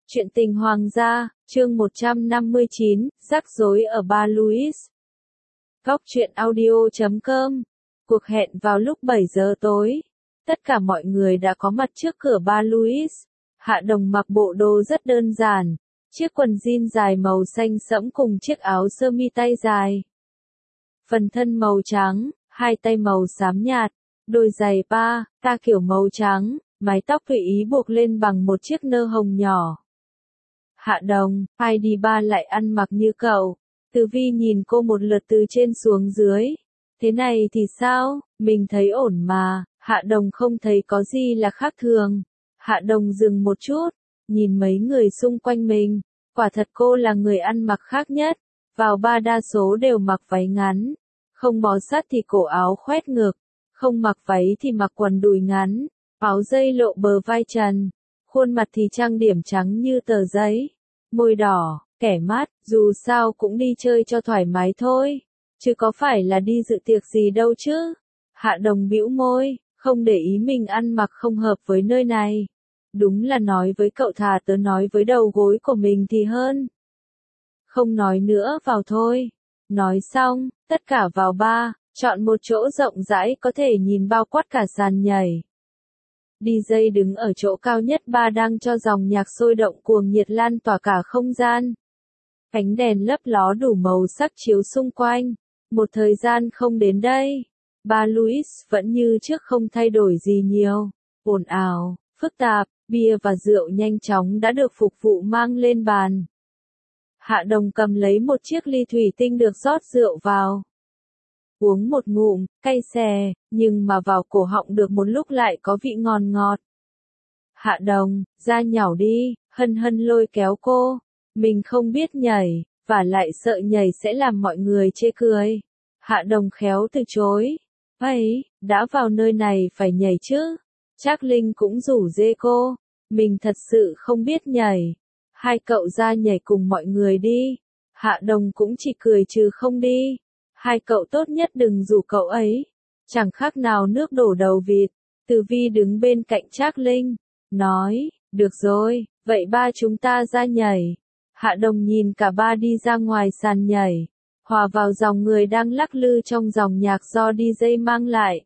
Chuyện tình hoàng gia, chương 159, rắc rối ở Bar Louis. Góc truyện audio.com. Cuộc hẹn vào lúc 7 giờ tối. Tất cả mọi người đã có mặt trước cửa Bar Louis. Hạ Đồng mặc bộ đồ rất đơn giản. Chiếc quần jean dài màu xanh sẫm cùng chiếc áo sơ mi tay dài. Phần thân màu trắng, hai tay màu xám nhạt, đôi giày ta kiểu màu trắng, mái tóc tùy ý buộc lên bằng một chiếc nơ hồng nhỏ. Hạ Đồng, ai đi bar lại ăn mặc như cậu? Từ Vi nhìn cô một lượt từ trên xuống dưới. Thế này thì sao, mình thấy ổn mà. Hạ Đồng không thấy có gì là khác thường. Hạ Đồng dừng một chút, nhìn mấy người xung quanh mình. Quả thật cô là người ăn mặc khác nhất. Vào bar đa số đều mặc váy ngắn. Không bó sát thì cổ áo khoét ngực. Không mặc váy thì mặc quần đùi ngắn. Áo dây lộ bờ vai trần. Khuôn mặt thì trang điểm trắng như tờ giấy. Môi đỏ, kẻ mát, dù sao cũng đi chơi cho thoải mái thôi. Chứ có phải là đi dự tiệc gì đâu chứ. Hạ Đồng bĩu môi, không để ý mình ăn mặc không hợp với nơi này. Đúng là nói với cậu thà tớ nói với đầu gối của mình thì hơn. Không nói nữa, vào thôi. Nói xong, tất cả vào bar, chọn một chỗ rộng rãi có thể nhìn bao quát cả sàn nhảy. DJ đứng ở chỗ cao nhất bar đang cho dòng nhạc sôi động cuồng nhiệt lan tỏa cả không gian. Ánh đèn lấp ló đủ màu sắc chiếu xung quanh. Một thời gian không đến đây, Bar Louis vẫn như trước không thay đổi gì nhiều. Ồn ào, phức tạp, bia và rượu nhanh chóng đã được phục vụ mang lên bàn. Hạ Đồng cầm lấy một chiếc ly thủy tinh được rót rượu vào. Uống một ngụm, cay xè, nhưng mà vào cổ họng được một lúc lại có vị ngon ngọt. Hạ Đồng, ra nhảy đi, Hân Hân lôi kéo cô. Mình không biết nhảy, và lại sợ nhảy sẽ làm mọi người chê cười. Hạ Đồng khéo từ chối. Ấy, đã vào nơi này phải nhảy chứ. Trác Linh cũng rủ rê cô. Mình thật sự không biết nhảy. Hai cậu ra nhảy cùng mọi người đi. Hạ Đồng cũng chỉ cười chứ không đi. Hai cậu tốt nhất đừng rủ cậu ấy. Chẳng khác nào nước đổ đầu vịt. Từ Vi đứng bên cạnh Trác Linh. Nói, được rồi, vậy ba chúng ta ra nhảy. Hạ Đồng nhìn cả ba đi ra ngoài sàn nhảy. Hòa vào dòng người đang lắc lư trong dòng nhạc do DJ mang lại.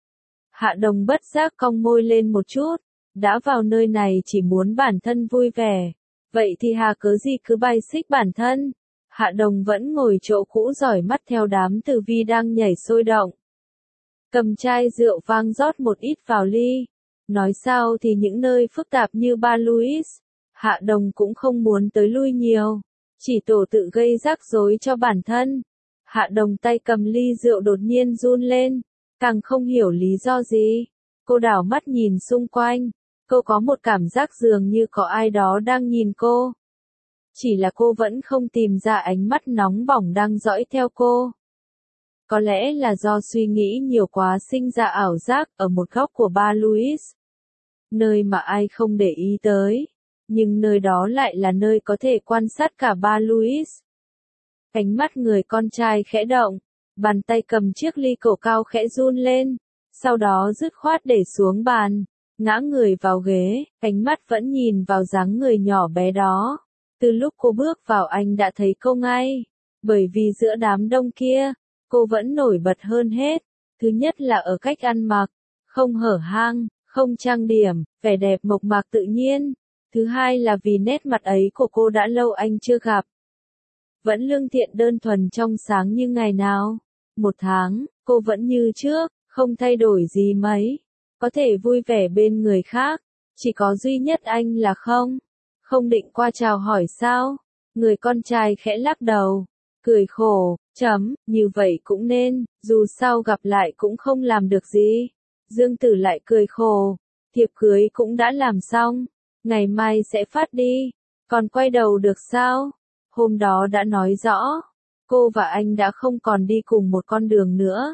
Hạ Đồng bất giác cong môi lên một chút. Đã vào nơi này chỉ muốn bản thân vui vẻ. Vậy thì hà cớ gì cứ bài xích bản thân. Hạ Đồng vẫn ngồi chỗ cũ dõi mắt theo đám Từ Vi đang nhảy sôi động. Cầm chai rượu vang rót một ít vào ly. Nói sao thì những nơi phức tạp như Bar Louis, Hạ Đồng cũng không muốn tới lui nhiều. Chỉ tổ tự gây rắc rối cho bản thân. Hạ Đồng tay cầm ly rượu đột nhiên run lên. Càng không hiểu lý do gì. Cô đảo mắt nhìn xung quanh. Cô có một cảm giác dường như có ai đó đang nhìn cô. Chỉ là cô vẫn không tìm ra ánh mắt nóng bỏng đang dõi theo cô. Có lẽ là do suy nghĩ nhiều quá sinh ra ảo giác ở một góc của Bar Louis. Nơi mà ai không để ý tới. Nhưng nơi đó lại là nơi có thể quan sát cả Bar Louis. Cánh mắt người con trai khẽ động. Bàn tay cầm chiếc ly cổ cao khẽ run lên. Sau đó dứt khoát để xuống bàn. Ngã người vào ghế. Cánh mắt vẫn nhìn vào dáng người nhỏ bé đó. Từ lúc cô bước vào anh đã thấy cô ngay. Bởi vì giữa đám đông kia, cô vẫn nổi bật hơn hết. Thứ nhất là ở cách ăn mặc. Không hở hang, không trang điểm, vẻ đẹp mộc mạc tự nhiên. Thứ hai là vì nét mặt ấy của cô đã lâu anh chưa gặp. Vẫn lương thiện đơn thuần trong sáng như ngày nào. Một tháng, cô vẫn như trước, không thay đổi gì mấy. Có thể vui vẻ bên người khác. Chỉ có duy nhất anh là không. Không định qua chào hỏi sao? Người con trai khẽ lắc đầu. Cười khổ, như vậy cũng nên, dù sao gặp lại cũng không làm được gì. Dương Tử lại cười khổ. Thiệp cưới cũng đã làm xong. Ngày mai sẽ phát đi. Còn quay đầu được sao? Hôm đó đã nói rõ. Cô và anh đã không còn đi cùng một con đường nữa.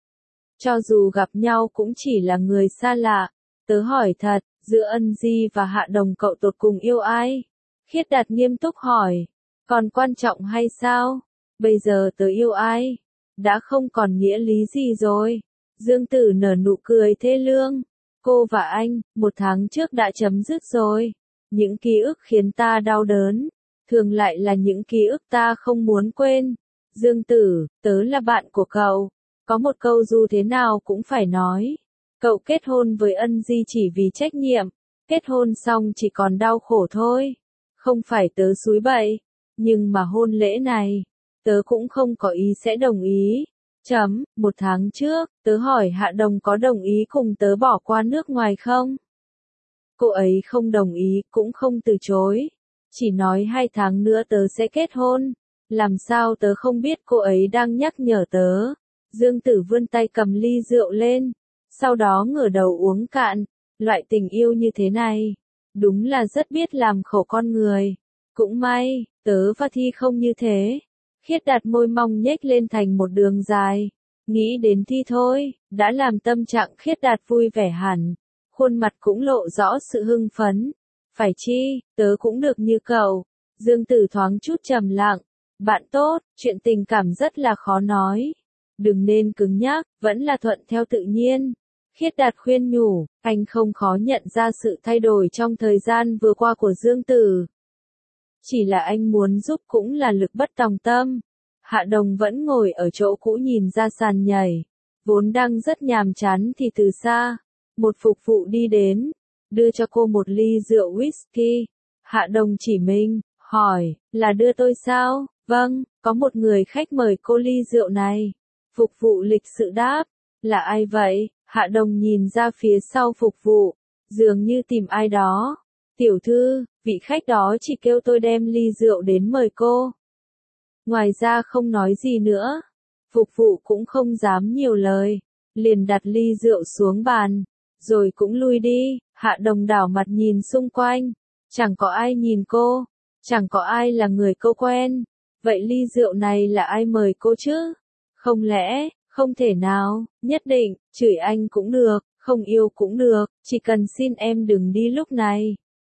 Cho dù gặp nhau cũng chỉ là người xa lạ. Tớ hỏi thật, giữa Ân Di và Hạ Đồng cậu tột cùng yêu ai? Khiết Đạt nghiêm túc hỏi. Còn quan trọng hay sao? Bây giờ tớ yêu ai? Đã không còn nghĩa lý gì rồi. Dương Tử nở nụ cười thê lương. Cô và anh, một tháng trước đã chấm dứt rồi. Những ký ức khiến ta đau đớn, thường lại là những ký ức ta không muốn quên. Dương Tử, tớ là bạn của cậu. Có một câu dù thế nào cũng phải nói. Cậu kết hôn với Ân Di chỉ vì trách nhiệm. Kết hôn xong chỉ còn đau khổ thôi. Không phải tớ xúi bậy. Nhưng mà hôn lễ này, tớ cũng không có ý sẽ đồng ý. Một tháng trước, tớ hỏi Hạ Đồng có đồng ý cùng tớ bỏ qua nước ngoài không? Cô ấy không đồng ý, cũng không từ chối. Chỉ nói 2 tháng nữa tớ sẽ kết hôn. Làm sao tớ không biết cô ấy đang nhắc nhở tớ. Dương Tử vươn tay cầm ly rượu lên. Sau đó ngửa đầu uống cạn. Loại tình yêu như thế này, đúng là rất biết làm khổ con người. Cũng may, tớ và Thi không như thế. Khiết Đạt môi mong nhếch lên thành một đường dài. Nghĩ đến Thi thôi, đã làm tâm trạng Khiết Đạt vui vẻ hẳn. Khuôn mặt cũng lộ rõ sự hưng phấn. Phải chi, tớ cũng được như cậu. Dương Tử thoáng chút trầm lặng. Bạn tốt, chuyện tình cảm rất là khó nói. Đừng nên cứng nhắc, vẫn là thuận theo tự nhiên. Khiết Đạt khuyên nhủ, anh không khó nhận ra sự thay đổi trong thời gian vừa qua của Dương Tử. Chỉ là anh muốn giúp cũng là lực bất tòng tâm. Hạ Đồng vẫn ngồi ở chỗ cũ nhìn ra sàn nhảy. Vốn đang rất nhàm chán thì từ xa, một phục vụ đi đến, đưa cho cô một ly rượu whisky. Hạ Đồng chỉ mình, hỏi, là đưa tôi sao? Vâng, có một người khách mời cô ly rượu này. Phục vụ lịch sự đáp, là ai vậy? Hạ Đồng nhìn ra phía sau phục vụ, dường như tìm ai đó. Tiểu thư, vị khách đó chỉ kêu tôi đem ly rượu đến mời cô. Ngoài ra không nói gì nữa. Phục vụ cũng không dám nhiều lời, liền đặt ly rượu xuống bàn, rồi cũng lui đi. Hạ Đồng đảo mặt nhìn xung quanh, chẳng có ai nhìn cô, chẳng có ai là người cô quen. Vậy ly rượu này là ai mời cô chứ? Không lẽ, không thể nào, nhất định, chửi anh cũng được, không yêu cũng được, chỉ cần xin em đừng đi lúc này.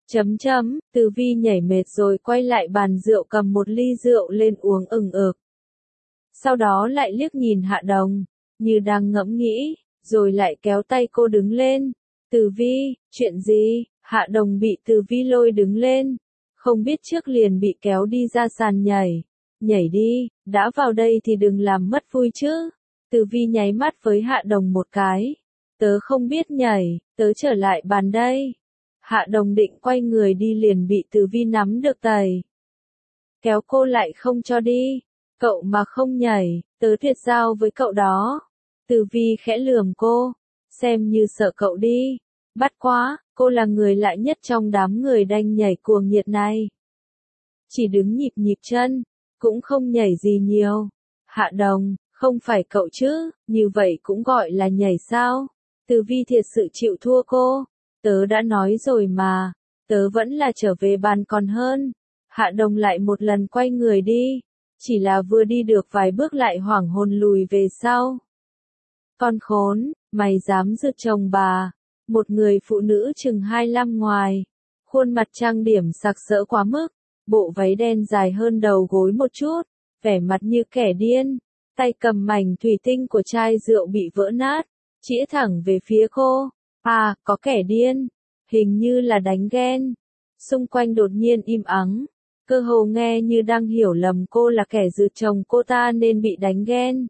Từ Vi nhảy mệt rồi quay lại bàn rượu cầm một ly rượu lên uống ừng ực. Sau đó lại liếc nhìn Hạ Đồng, như đang ngẫm nghĩ, rồi lại kéo tay cô đứng lên. Từ Vi, chuyện gì? Hạ Đồng bị Từ Vi lôi đứng lên, không biết trước liền bị kéo đi ra sàn nhảy. Nhảy đi, đã vào đây thì đừng làm mất vui chứ. Từ Vi nháy mắt với Hạ Đồng một cái. Tớ không biết nhảy, tớ trở lại bàn đây. Hạ Đồng định quay người đi liền bị Từ Vi nắm được tay. Kéo cô lại không cho đi. Cậu mà không nhảy, tớ tuyệt giao với cậu đó. Từ Vi khẽ lườm cô. Xem như sợ cậu đi. Bắt quá, cô là người lạ nhất trong đám người đanh nhảy cuồng nhiệt này. Chỉ đứng nhịp nhịp chân, cũng không nhảy gì nhiều. Hạ Đồng, không phải cậu chứ, như vậy cũng gọi là nhảy sao? Từ Vi thiệt sự chịu thua cô. Tớ đã nói rồi mà, tớ vẫn là trở về bàn còn hơn. Hạ Đồng lại một lần quay người đi, chỉ là vừa đi được vài bước lại hoảng hồn lùi về sau. Con khốn, mày dám rượt chồng bà. Một người phụ nữ chừng 25 ngoài, khuôn mặt trang điểm sặc sỡ quá mức, bộ váy đen dài hơn đầu gối một chút, vẻ mặt như kẻ điên, tay cầm mảnh thủy tinh của chai rượu bị vỡ nát, chĩa thẳng về phía cô. À, có kẻ điên, hình như là đánh ghen. Xung quanh đột nhiên im ắng, cơ hồ nghe như đang hiểu lầm cô là kẻ rượt chồng cô ta nên bị đánh ghen.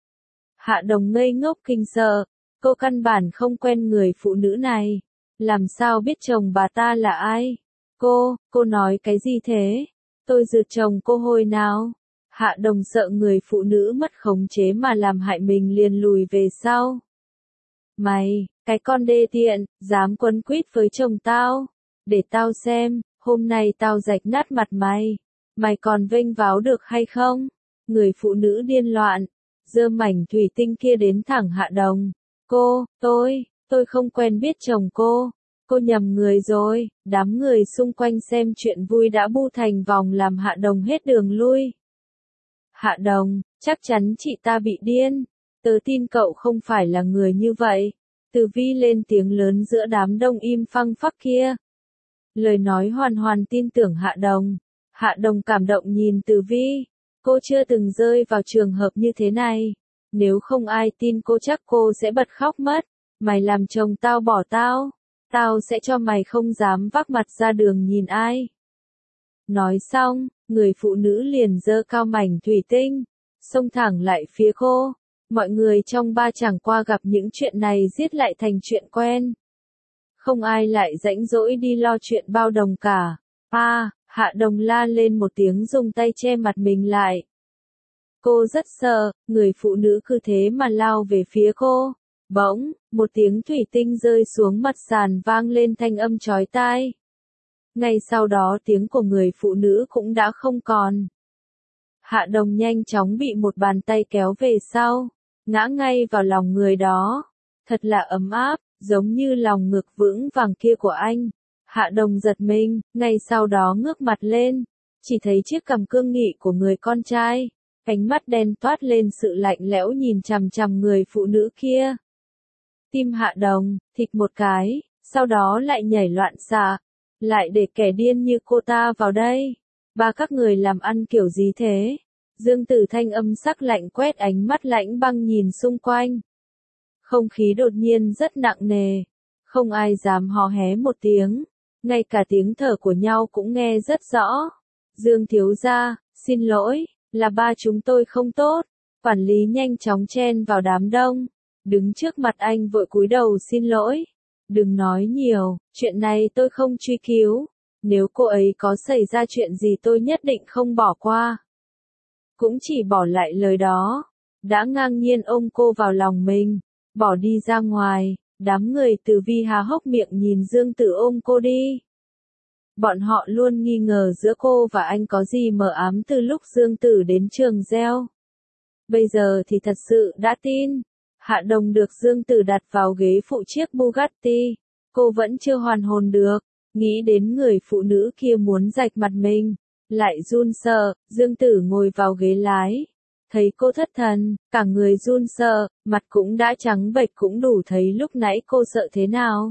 Hạ Đồng ngây ngốc kinh sợ, cô căn bản không quen người phụ nữ này, làm sao biết chồng bà ta là ai? Cô nói cái gì thế? Tôi rượt chồng cô hồi nào? Hạ Đồng sợ người phụ nữ mất khống chế mà làm hại mình liền lùi về sau. Mày, cái con đê tiện, dám quấn quýt với chồng tao. Để tao xem, hôm nay tao rạch nát mặt mày. Mày còn vênh váo được hay không? Người phụ nữ điên loạn, giơ mảnh thủy tinh kia đến thẳng Hạ Đồng. Tôi không quen biết chồng cô. Cô nhầm người rồi. Đám người xung quanh xem chuyện vui đã bu thành vòng làm Hạ Đồng hết đường lui. Hạ Đồng, chắc chắn chị ta bị điên. Tớ tin cậu không phải là người như vậy. Từ Vi lên tiếng lớn giữa đám đông im phăng phắc kia. Lời nói hoàn hoàn tin tưởng Hạ Đồng. Hạ Đồng cảm động nhìn Từ Vi. Cô chưa từng rơi vào trường hợp như thế này. Nếu không ai tin cô chắc cô sẽ bật khóc mất. Mày làm chồng tao bỏ tao. Tao sẽ cho mày không dám vác mặt ra đường nhìn ai. Nói xong, người phụ nữ liền giơ cao mảnh thủy tinh, xông thẳng lại phía cô. Mọi người trong ba chẳng qua gặp những chuyện này giết lại thành chuyện quen. Không ai lại rãnh rỗi đi lo chuyện bao đồng cả. Hạ Đồng la lên một tiếng dùng tay che mặt mình lại. Cô rất sợ, người phụ nữ cứ thế mà lao về phía cô. Bỗng, một tiếng thủy tinh rơi xuống mặt sàn vang lên thanh âm chói tai. Ngay sau đó tiếng của người phụ nữ cũng đã không còn. Hạ Đồng nhanh chóng bị một bàn tay kéo về sau, ngã ngay vào lòng người đó. Thật là ấm áp, giống như lòng ngực vững vàng kia của anh. Hạ Đồng giật mình, ngay sau đó ngước mặt lên, chỉ thấy chiếc cằm cương nghị của người con trai, ánh mắt đen toát lên sự lạnh lẽo nhìn chằm chằm người phụ nữ kia. Tim Hạ Đồng thịch một cái, sau đó lại nhảy loạn xạ, lại để kẻ điên như cô ta vào đây. Ba các người làm ăn kiểu gì thế? Dương Tử thanh âm sắc lạnh quét ánh mắt lạnh băng nhìn xung quanh. Không khí đột nhiên rất nặng nề, không ai dám hò hé một tiếng, ngay cả tiếng thở của nhau cũng nghe rất rõ. Dương thiếu gia, xin lỗi, là ba chúng tôi không tốt. Quản lý nhanh chóng chen vào đám đông, đứng trước mặt anh vội cúi đầu xin lỗi. Đừng nói nhiều, chuyện này tôi không truy cứu. Nếu cô ấy có xảy ra chuyện gì tôi nhất định không bỏ qua. Cũng chỉ bỏ lại lời đó, đã ngang nhiên ôm cô vào lòng mình, bỏ đi ra ngoài. Đám người Từ Vi há hốc miệng nhìn Dương Tử ôm cô đi. Bọn họ luôn nghi ngờ giữa cô và anh có gì mờ ám từ lúc Dương Tử đến trường gieo. Bây giờ thì thật sự đã tin. Hạ Đồng được Dương Tử đặt vào ghế phụ chiếc Bugatti. Cô vẫn chưa hoàn hồn được, nghĩ đến người phụ nữ kia muốn rạch mặt mình, lại run sợ. Dương Tử ngồi vào ghế lái, thấy cô thất thần, cả người run sợ, mặt cũng đã trắng bệch cũng đủ thấy lúc nãy cô sợ thế nào.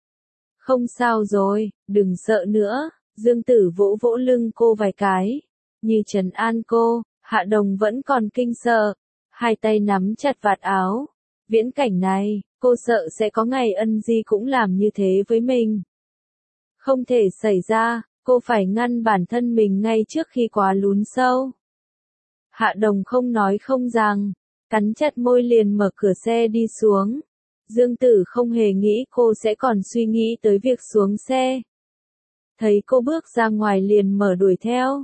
Không sao rồi, đừng sợ nữa. Dương Tử vỗ vỗ lưng cô vài cái, như trấn an cô. Hạ Đồng vẫn còn kinh sợ, hai tay nắm chặt vạt áo. Viễn cảnh này, cô sợ sẽ có ngày Ân Di cũng làm như thế với mình. Không thể xảy ra, cô phải ngăn bản thân mình ngay trước khi quá lún sâu. Hạ Đồng không nói không rằng, cắn chặt môi liền mở cửa xe đi xuống. Dương Tử không hề nghĩ cô sẽ còn suy nghĩ tới việc xuống xe. Thấy cô bước ra ngoài liền mở đuổi theo.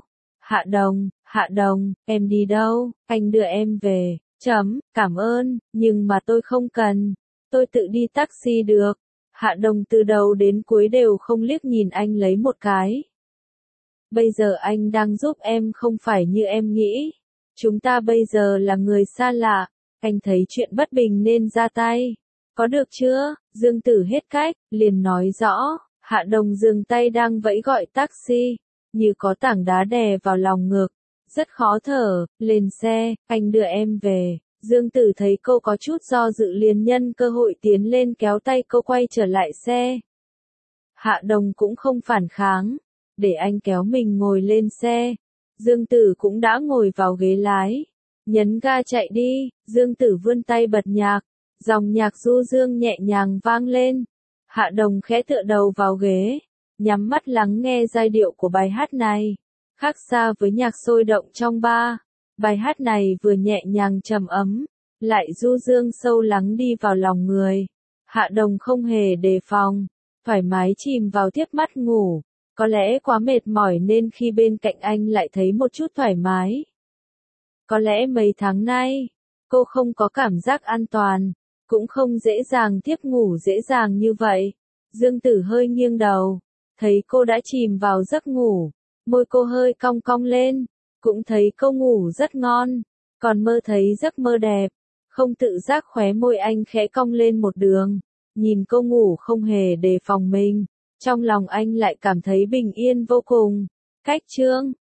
Hạ Đồng, em đi đâu? Anh đưa em về. Cảm ơn, nhưng mà tôi không cần. Tôi tự đi taxi được. Hạ Đồng từ đầu đến cuối đều không liếc nhìn anh lấy một cái. Bây giờ anh đang giúp em không phải như em nghĩ. Chúng ta bây giờ là người xa lạ. Anh thấy chuyện bất bình nên ra tay. Có được chưa? Dương Tử hết cách, liền nói rõ. Hạ Đồng dừng tay đang vẫy gọi taxi, như có tảng đá đè vào lòng ngực. Rất khó thở, lên xe, anh đưa em về. Dương Tử thấy cô có chút do dự liền nhân cơ hội tiến lên kéo tay cô quay trở lại xe. Hạ Đồng cũng không phản kháng, để anh kéo mình ngồi lên xe. Dương Tử cũng đã ngồi vào ghế lái. Nhấn ga chạy đi, Dương Tử vươn tay bật nhạc. Dòng nhạc du dương nhẹ nhàng vang lên. Hạ Đồng khẽ tựa đầu vào ghế, nhắm mắt lắng nghe giai điệu của bài hát này. Khác xa với nhạc sôi động trong bar, bài hát này vừa nhẹ nhàng trầm ấm, lại du dương sâu lắng đi vào lòng người. Hạ Đồng không hề đề phòng, thoải mái chìm vào tiếp mắt ngủ. Có lẽ quá mệt mỏi nên khi bên cạnh anh lại thấy một chút thoải mái. Có lẽ mấy tháng nay, cô không có cảm giác an toàn, cũng không dễ dàng tiếp ngủ dễ dàng như vậy. Dương Tử hơi nghiêng đầu, thấy cô đã chìm vào giấc ngủ, môi cô hơi cong cong lên, cũng thấy cô ngủ rất ngon, còn mơ thấy giấc mơ đẹp. Không tự giác khóe môi anh khẽ cong lên một đường, nhìn cô ngủ không hề đề phòng mình, trong lòng anh lại cảm thấy bình yên vô cùng. Cách chương